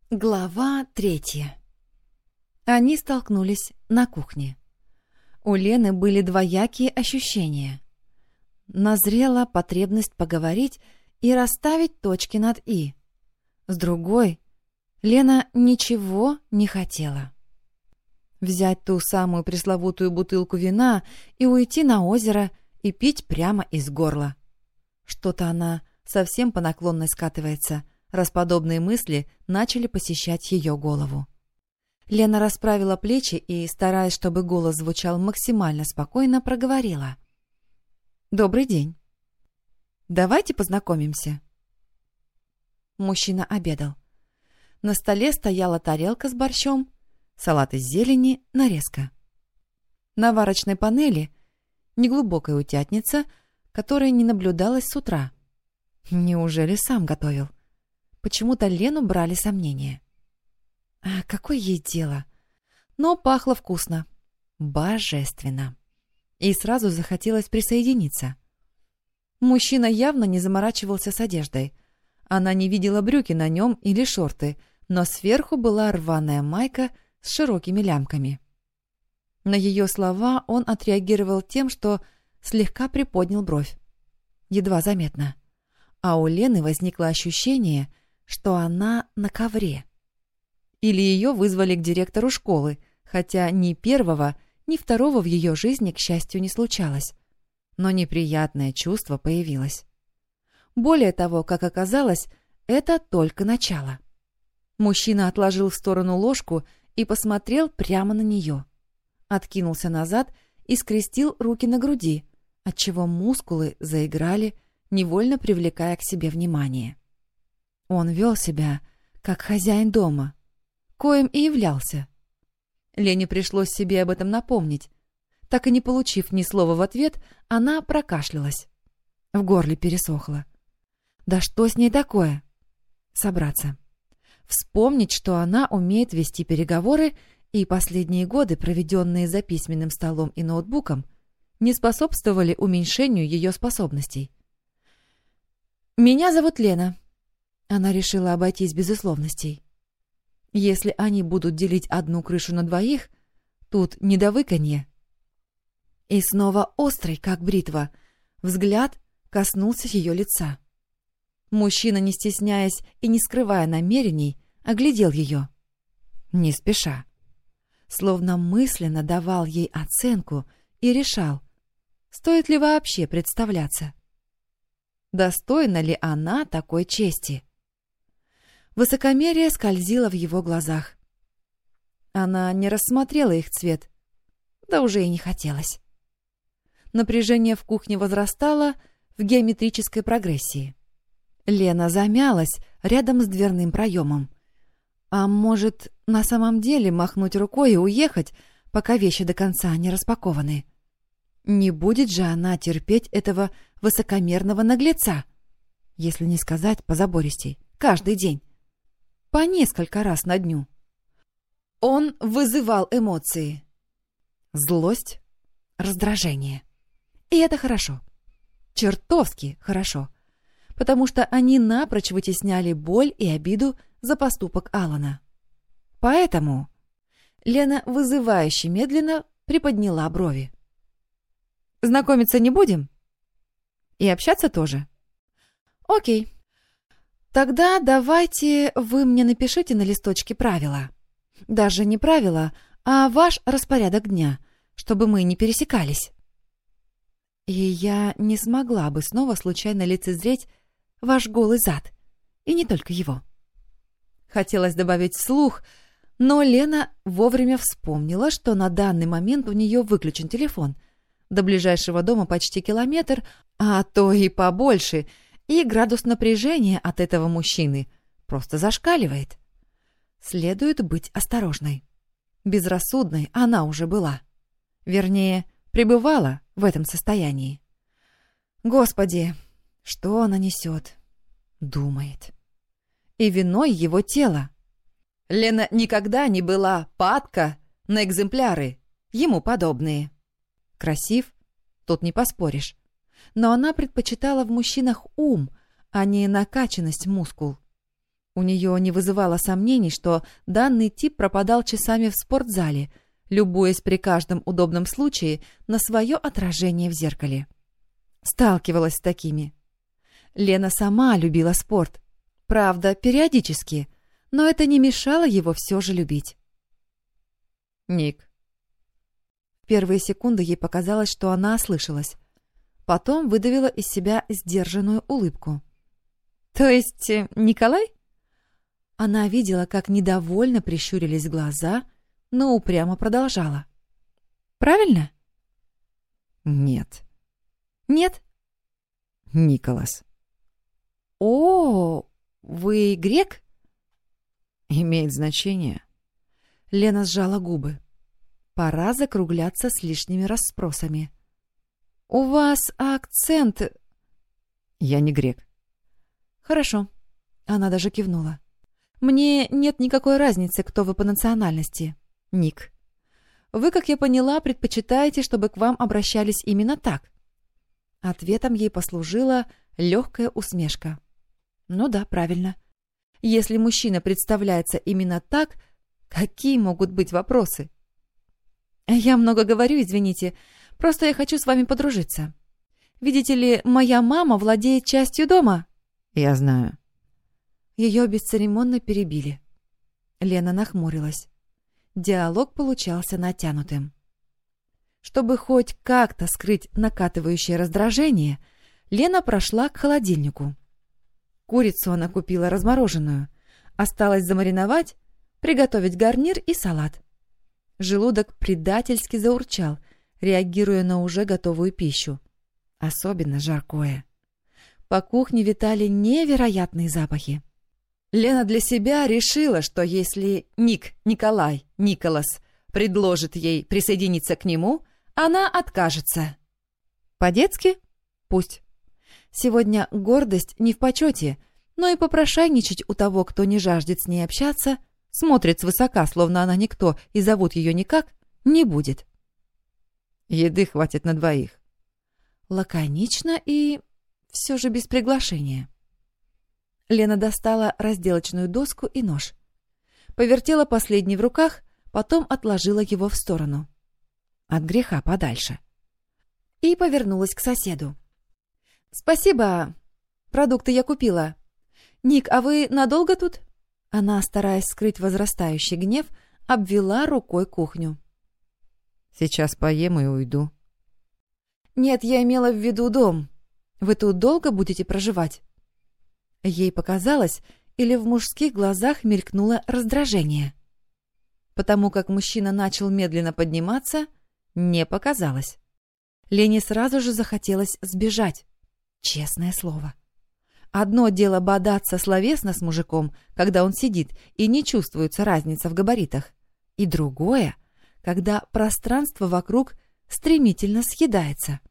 Глава 3. Они столкнулись на кухне. У Лены были двоякие ощущения. Назрела потребность поговорить и расставить точки над «и». С другой, Лена ничего не хотела. Взять ту самую пресловутую бутылку вина и уйти на озеро и пить прямо из горла. Что-то она совсем по наклонной скатывается, раз подобные мысли начали посещать ее голову. Лена расправила плечи и, стараясь, чтобы голос звучал максимально спокойно, проговорила. «Добрый день. Давайте познакомимся». Мужчина обедал. На столе стояла тарелка с борщом, салат из зелени, нарезка. На варочной панели неглубокая утятница, которая не наблюдалась с утра. Неужели сам готовил? Почему-то Лену брали сомнения. А какое ей дело? Но пахло вкусно. Божественно. И сразу захотелось присоединиться. Мужчина явно не заморачивался с одеждой. Она не видела брюки на нем или шорты, но сверху была рваная майка с широкими лямками. На ее слова он отреагировал тем, что слегка приподнял бровь. Едва заметно. А у Лены возникло ощущение, что она на ковре. Или ее вызвали к директору школы, хотя ни первого, ни второго в ее жизни, к счастью, не случалось. Но неприятное чувство появилось. Более того, как оказалось, это только начало. Мужчина отложил в сторону ложку и посмотрел прямо на нее. Откинулся назад и скрестил руки на груди, отчего мускулы заиграли, невольно привлекая к себе внимание. Он вел себя, как хозяин дома, коим и являлся. Лене пришлось себе об этом напомнить. Так и не получив ни слова в ответ, она прокашлялась. В горле пересохло. Да что с ней такое? Собраться. Вспомнить, что она умеет вести переговоры, и последние годы, проведенные за письменным столом и ноутбуком, не способствовали уменьшению ее способностей. «Меня зовут Лена». Она решила обойтись без условностей. Если они будут делить одну крышу на двоих, тут не до выканья. И снова острый, как бритва, взгляд коснулся ее лица. Мужчина, не стесняясь и не скрывая намерений, оглядел ее. Не спеша. Словно мысленно давал ей оценку и решал, стоит ли вообще представляться. Достойна ли она такой чести? Высокомерие скользило в его глазах. Она не рассмотрела их цвет, да уже и не хотелось. Напряжение в кухне возрастало в геометрической прогрессии. Лена замялась рядом с дверным проемом. А может, на самом деле махнуть рукой и уехать, пока вещи до конца не распакованы? Не будет же она терпеть этого высокомерного наглеца, если не сказать позабористей, каждый день. По несколько раз на дню. Он вызывал эмоции. Злость, раздражение. И это хорошо. Чертовски хорошо. Потому что они напрочь вытесняли боль и обиду за поступок Алана. Поэтому Лена вызывающе медленно приподняла брови. «Знакомиться не будем? И общаться тоже?» «Окей. Тогда давайте вы мне напишите на листочке правила. Даже не правила, а ваш распорядок дня, чтобы мы не пересекались». И я не смогла бы снова случайно лицезреть ваш голый зад. И не только его. Хотелось добавить вслух, но Лена вовремя вспомнила, что на данный момент у нее выключен телефон. До ближайшего дома почти километр, а то и побольше, и градус напряжения от этого мужчины просто зашкаливает. Следует быть осторожной. Безрассудной она уже была. Вернее, пребывала в этом состоянии. Господи, что она несет? Думает. И виной его тело. Лена никогда не была падка на экземпляры, ему подобные. Красив? Тут не поспоришь. Но она предпочитала в мужчинах ум, а не накачанность мускул. У нее не вызывало сомнений, что данный тип пропадал часами в спортзале, любуясь при каждом удобном случае на свое отражение в зеркале. Сталкивалась с такими. Лена сама любила спорт. Правда, периодически, но это не мешало его все же любить. «Ник». В первые секунды ей показалось, что она ослышалась. Потом выдавила из себя сдержанную улыбку. «То есть Николай?» Она видела, как недовольно прищурились глаза, но упрямо продолжала. «Правильно?» «Нет». «Нет?» «Николас». «О, вы грек?» «Имеет значение». Лена сжала губы. Пора закругляться с лишними расспросами. «У вас акцент...» «Я не грек». «Хорошо». Она даже кивнула. «Мне нет никакой разницы, кто вы по национальности, Ник. Вы, как я поняла, предпочитаете, чтобы к вам обращались именно так». Ответом ей послужила легкая усмешка. «Ну да, правильно. Если мужчина представляется именно так, какие могут быть вопросы?» «Я много говорю, извините. Просто я хочу с вами подружиться. Видите ли, моя мама владеет частью дома». «Я знаю». Ее бесцеремонно перебили. Лена нахмурилась. Диалог получался натянутым. Чтобы хоть как-то скрыть накатывающее раздражение, Лена прошла к холодильнику. Курицу она купила размороженную. Осталось замариновать, приготовить гарнир и салат. Желудок предательски заурчал, реагируя на уже готовую пищу. Особенно жаркое. По кухне витали невероятные запахи. Лена для себя решила, что если Николас предложит ей присоединиться к нему, она откажется. По-детски? Пусть. Сегодня гордость не в почете, но и попрошайничать у того, кто не жаждет с ней общаться, смотрит свысока, словно она никто, и зовут ее никак, не будет. «Еды хватит на 2». Лаконично и все же без приглашения. Лена достала разделочную доску и нож. Повертела последний в руках, потом отложила его в сторону. От греха подальше. И повернулась к соседу. «Спасибо. Продукты я купила. Ник, а вы надолго тут?» Она, стараясь скрыть возрастающий гнев, обвела рукой кухню. «Сейчас поем и уйду». «Нет, я имела в виду дом. Вы тут долго будете проживать?» Ей показалось, или в мужских глазах мелькнуло раздражение. Потому как мужчина начал медленно подниматься, не показалось. Лене сразу же захотелось сбежать. Честное слово. Одно дело бодаться словесно с мужиком, когда он сидит и не чувствуется разница в габаритах. И другое, когда пространство вокруг стремительно съедается.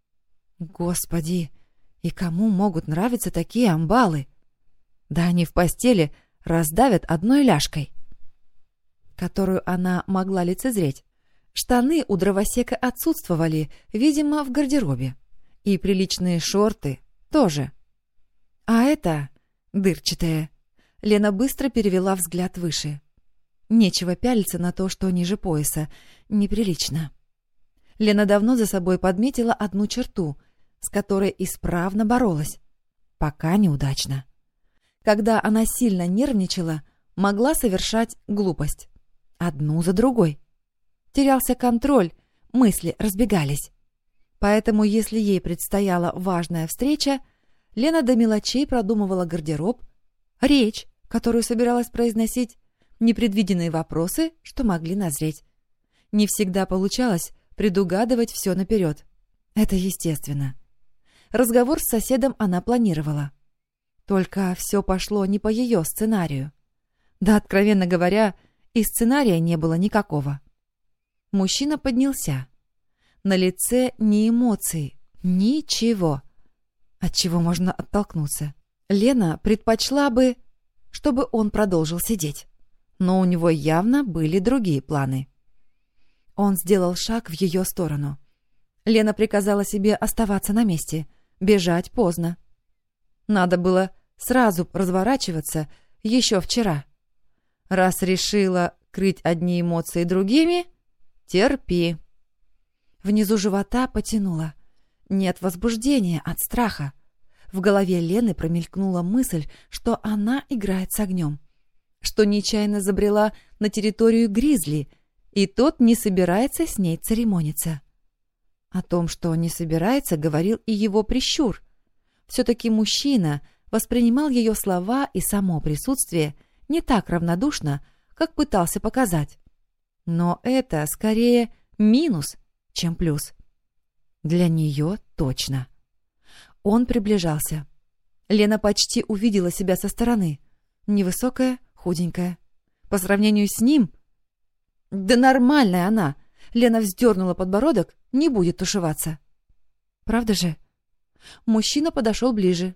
Господи, и кому могут нравиться такие амбалы? Да они в постели раздавят одной ляжкой, которую она могла лицезреть. Штаны у дровосека отсутствовали, видимо, в гардеробе. И приличные шорты тоже. А это дырчатое. Лена быстро перевела взгляд выше. Нечего пялиться на то, что ниже пояса. Неприлично. Лена давно за собой подметила одну черту, с которой исправно боролась. Пока неудачно. Когда она сильно нервничала, могла совершать глупость. Одну за другой. Терялся контроль, мысли разбегались. Поэтому, если ей предстояла важная встреча, Лена до мелочей продумывала гардероб, речь, которую собиралась произносить, непредвиденные вопросы, что могли назреть. Не всегда получалось предугадывать все наперед. Это естественно. Разговор с соседом она планировала. Только все пошло не по ее сценарию. Да, откровенно говоря, и сценария не было никакого. Мужчина поднялся. На лице ни эмоций, ничего. От чего можно оттолкнуться? Лена предпочла бы, чтобы он продолжил сидеть. Но у него явно были другие планы. Он сделал шаг в ее сторону. Лена приказала себе оставаться на месте. Бежать поздно. Надо было сразу разворачиваться, еще вчера. Раз решила крыть одни эмоции другими, терпи. Внизу живота потянуло. Не от возбуждения, от страха. В голове Лены промелькнула мысль, что она играет с огнем, что нечаянно забрела на территорию Гризли, и тот не собирается с ней церемониться. О том, что не собирается, говорил и его прищур. Все-таки мужчина воспринимал ее слова и само присутствие не так равнодушно, как пытался показать. Но это скорее минус, чем плюс. Для нее точно. Он приближался. Лена почти увидела себя со стороны. Невысокая, худенькая. По сравнению с ним... Да нормальная она! Лена вздернула подбородок, не будет тушеваться. Правда же? Мужчина подошел ближе.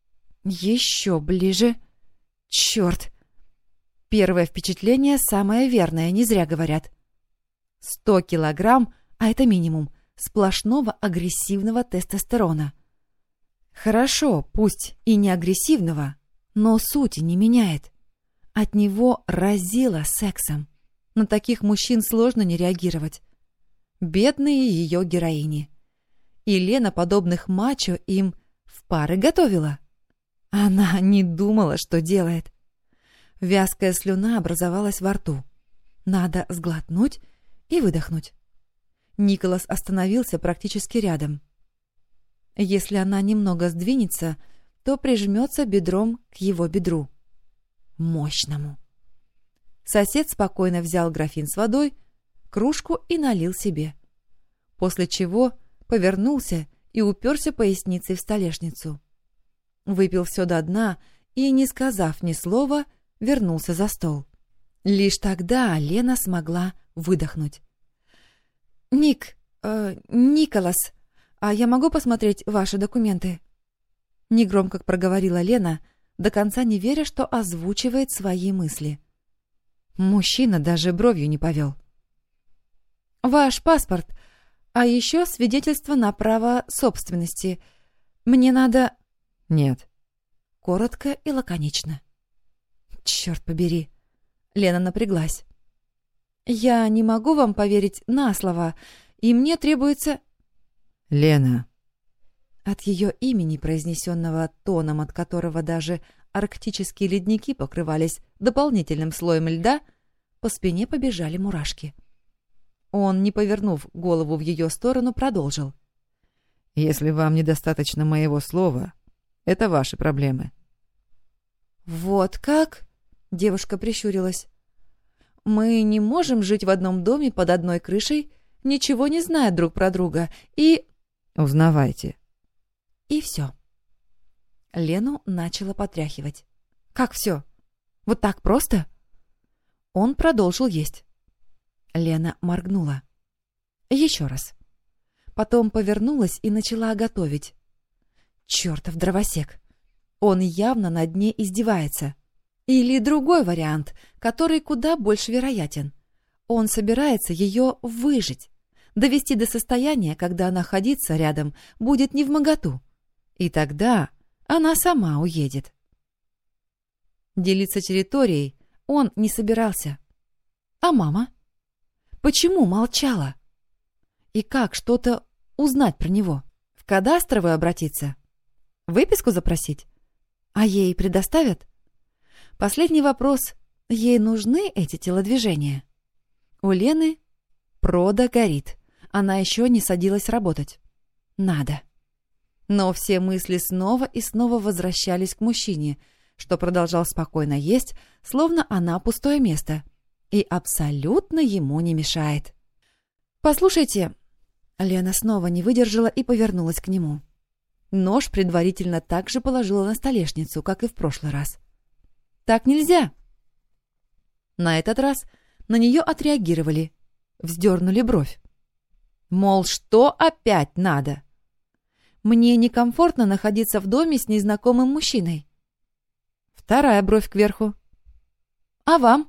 Еще ближе. Черт! Первое впечатление самое верное, не зря говорят. 100 килограмм, а это минимум, сплошного агрессивного тестостерона. Хорошо, пусть и не агрессивного, но сути не меняет. От него разило сексом. На таких мужчин сложно не реагировать. Бедные ее героини. И Лена подобных мачо им в пары готовила. Она не думала, что делает. Вязкая слюна образовалась во рту. Надо сглотнуть и выдохнуть. Николас остановился практически рядом. Если она немного сдвинется, то прижмется бедром к его бедру. Мощному. Сосед спокойно взял графин с водой, кружку и налил себе. После чего повернулся и уперся поясницей в столешницу. Выпил все до дна и, не сказав ни слова, вернулся за стол. Лишь тогда Лена смогла выдохнуть. Николас, а я могу посмотреть ваши документы?» Негромко проговорила Лена, до конца не веря, что озвучивает свои мысли. Мужчина даже бровью не повел. «Ваш паспорт, а еще свидетельство на право собственности. Мне надо...» «Нет». Коротко и лаконично. «Черт побери!» Лена напряглась. «Я не могу вам поверить на слово, и мне требуется...» «Лена». От ее имени, произнесенного тоном, от которого даже арктические ледники покрывались дополнительным слоем льда, по спине побежали мурашки. Он, не повернув голову в ее сторону, продолжил. «Если вам недостаточно моего слова, это ваши проблемы». «Вот как?» — девушка прищурилась. «Мы не можем жить в одном доме под одной крышей, ничего не зная друг про друга, и...» «Узнавайте». И все. Лену начало потряхивать. «Как все? Вот так просто?» Он продолжил есть. Лена моргнула. Еще раз. Потом повернулась и начала готовить. Чертов дровосек. Он явно над ней издевается. Или другой вариант, который куда больше вероятен. Он собирается ее выжить, довести до состояния, когда находиться рядом будет невмоготу. И тогда она сама уедет. Делиться территорией он не собирался. А мама? Почему молчала? И как что-то узнать про него? В кадастровую обратиться? Выписку запросить? А ей предоставят? Последний вопрос. Ей нужны эти телодвижения? У Лены прода горит. Она еще не садилась работать. Надо. Но все мысли снова и снова возвращались к мужчине, что продолжал спокойно есть, словно она пустое место, и абсолютно ему не мешает. «Послушайте...» Лена снова не выдержала и повернулась к нему. Нож предварительно так же положила на столешницу, как и в прошлый раз. «Так нельзя!» На этот раз на нее отреагировали, вздернули бровь. Мол, что опять надо? Мне некомфортно находиться в доме с незнакомым мужчиной. Вторая бровь кверху. А вам?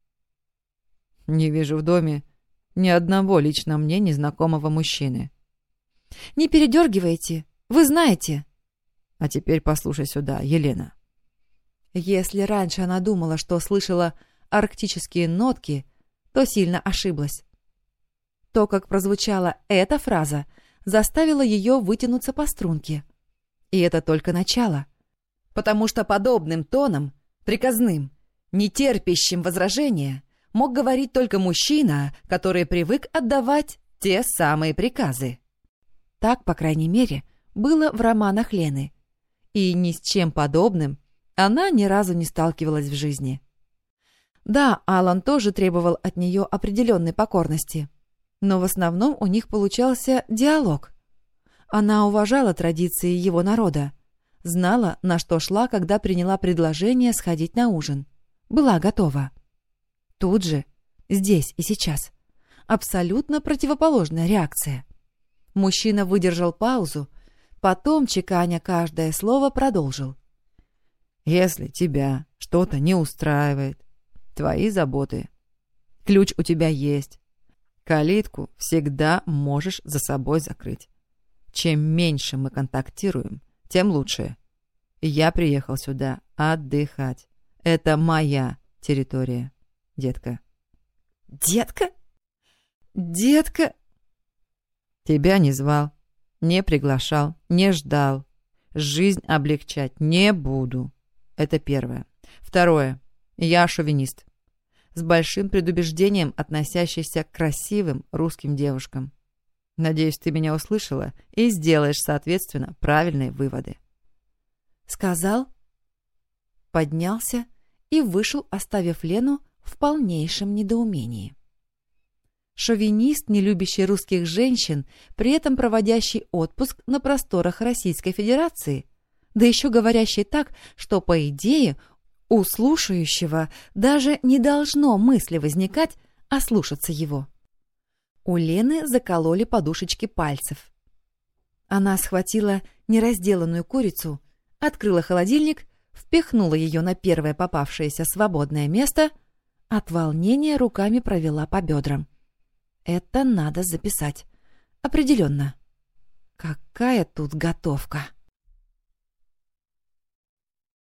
Не вижу в доме ни одного лично мне незнакомого мужчины. Не передергивайте, вы знаете. А теперь послушай сюда, Елена. Если раньше она думала, что слышала арктические нотки, то сильно ошиблась. То, как прозвучала эта фраза, заставило ее вытянуться по струнке. И это только начало. Потому что подобным тоном, приказным, нетерпящим возражения, мог говорить только мужчина, который привык отдавать те самые приказы. Так, по крайней мере, было в романах Лены. И ни с чем подобным она ни разу не сталкивалась в жизни. Да, Алан тоже требовал от нее определенной покорности, но в основном у них получался диалог. Она уважала традиции его народа, знала, на что шла, когда приняла предложение сходить на ужин. Была готова. Тут же, здесь и сейчас, абсолютно противоположная реакция. Мужчина выдержал паузу, потом, чеканя каждое слово, продолжил. «Если тебя что-то не устраивает, твои заботы. Ключ у тебя есть. Калитку всегда можешь за собой закрыть. Чем меньше мы контактируем, тем лучше. Я приехал сюда отдыхать. Это моя территория, детка». «Детка? Детка?» «Тебя не звал, не приглашал, не ждал. Жизнь облегчать не буду. Это первое. Второе. Я шовинист. С большим предубеждением относящийся к красивым русским девушкам. Надеюсь, ты меня услышала и сделаешь, соответственно, правильные выводы». Сказал, поднялся и вышел, оставив Лену в полнейшем недоумении. Шовинист, не любящий русских женщин, при этом проводящий отпуск на просторах Российской Федерации, да еще говорящий так, что, по идее, у слушающего даже не должно мысли возникать ослушаться его. У Лены закололи подушечки пальцев. Она схватила неразделанную курицу, открыла холодильник, впихнула ее на первое попавшееся свободное место, от волнения руками провела по бедрам. Это надо записать. Определенно. Какая тут готовка!